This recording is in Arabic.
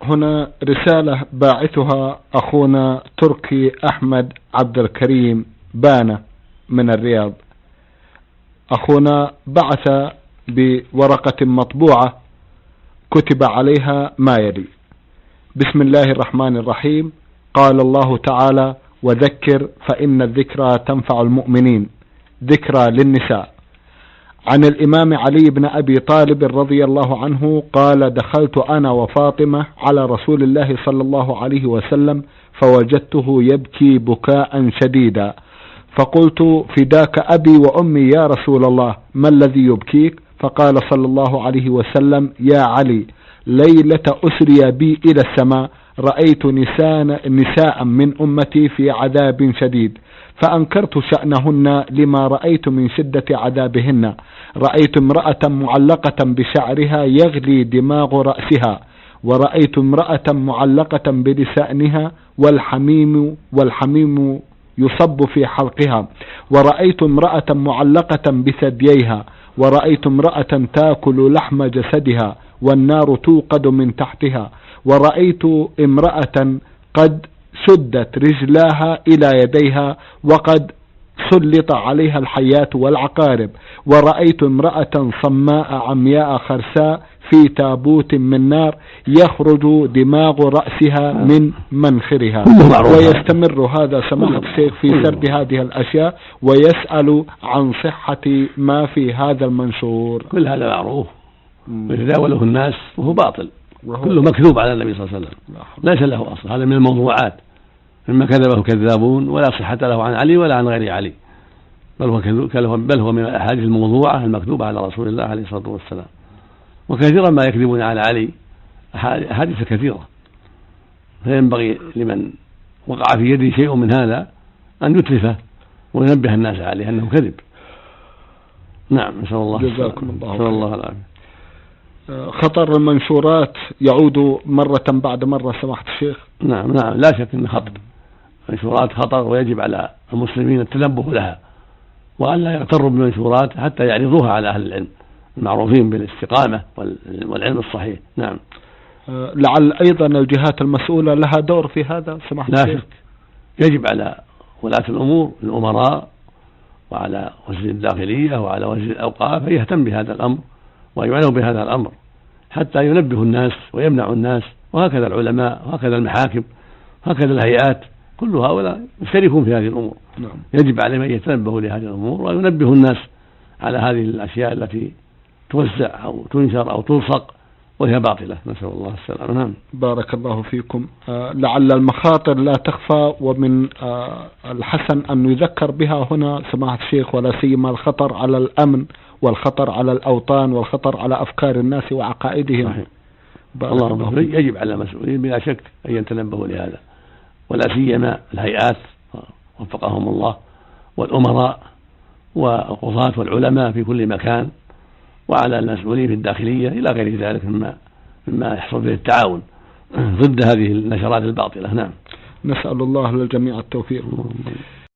هنا رسالة باعثها أخونا تركي أحمد عبد الكريم بانة من الرياض. أخونا بعث بورقة مطبوعة كتب عليها ما يلي: بسم الله الرحمن الرحيم. قال الله تعالى: وذكر فإن الذكرى تنفع المؤمنين. ذكرى للنساء. عن الإمام علي بن أبي طالب رضي الله عنه قال: دخلت أنا وفاطمة على رسول الله صلى الله عليه وسلم فوجدته يبكي بكاء شديدا، فقلت: فداك أبي وأمي يا رسول الله، ما الذي يبكيك؟ فقال صلى الله عليه وسلم: يا علي، ليلة أسري بي إلى السماء رأيت نساء من أمتي في عذاب شديد، فأنكرت شأنهن لما رأيت من شدة عذابهن. رأيت امرأة معلقة بشعرها يغلي دماغ رأسها، ورأيت امرأة معلقة بلسانها والحميم يصب في حلقها، ورأيت امرأة معلقة بثدييها، ورأيت امرأة تأكل لحم جسدها والنار توقد من تحتها، ورأيت امرأة قد شدت رجلاها إلى يديها وقد سلط عليها الحيات والعقارب، ورأيت امرأة صماء عمياء خرساء في تابوت من نار يخرج دماغ رأسها من منخرها. ويستمر هذا سماحة الشيخ في سرد هذه الأشياء ويسأل عن صحة ما في هذا المنشور. كل هذا معروف ويتداوله الناس وهو باطل، كله مكذوب على النبي صلى الله عليه وسلم، ليس له أصل. هذا من الموضوعات مما كذبه كذابون، ولا صحة له عن علي ولا عن غير علي، بل هو من الأحاديث الموضوعة المكذوبة على رسول الله عليه الصلاة والسلام. وكثيرا ما يكذبون على علي أحاديث كثيرة، فينبغي لمن وقع في يده شيء من هذا أن يتلفه وينبه الناس عليه أنه كذب. نعم، نسأل الله جزاكم الله العافية. خطر المنشورات يعود مرة بعد مرة سماحة الشيخ. نعم، لا شك أن خطر المنشورات خطر، ويجب على المسلمين التنبه لها وأن لا يغتروا بالمنشورات حتى يعرضوها على أهل العلم المعروفين بالاستقامة والعلم الصحيح. نعم. لعل أيضا الجهات المسؤولة لها دور في هذا سماحة الشيخ. لا شك، يجب على ولاة الأمور الأمراء وعلى وزير الداخلية وعلى وزير الأوقاف أن يهتم بهذا الأمر ويعنوا بهذا الأمر حتى ينبهوا الناس ويمنعوا الناس، وهكذا العلماء وهكذا المحاكم وهكذا الهيئات، كل هؤلاء يشتركون في هذه الأمور. نعم. يجب عليهم أن يتنبهوا لهذه الأمور وينبهوا الناس على هذه الأشياء التي توزع أو تنشر أو تلصق وهي باطلة، نسأل الله السلامة. نعم. بارك الله فيكم. لعل المخاطر لا تخفى، ومن الحسن أن يذكر بها هنا سماحة الشيخ، ولا سيما الخطر على الأمن والخطر على الأوطان والخطر على أفكار الناس وعقائدهم. صحيح. الله يجب على المسؤولين بلا شك أن يتنبهوا لهذا، ولا سيما الهيئات وفقهم الله والأمراء والقضاة والعلماء في كل مكان، وعلى المسؤولين في الداخلية إلى غير ذلك مما يحصل به التعاون ضد هذه النشرات الباطلة. نعم. نسأل الله للجميع التوفيق.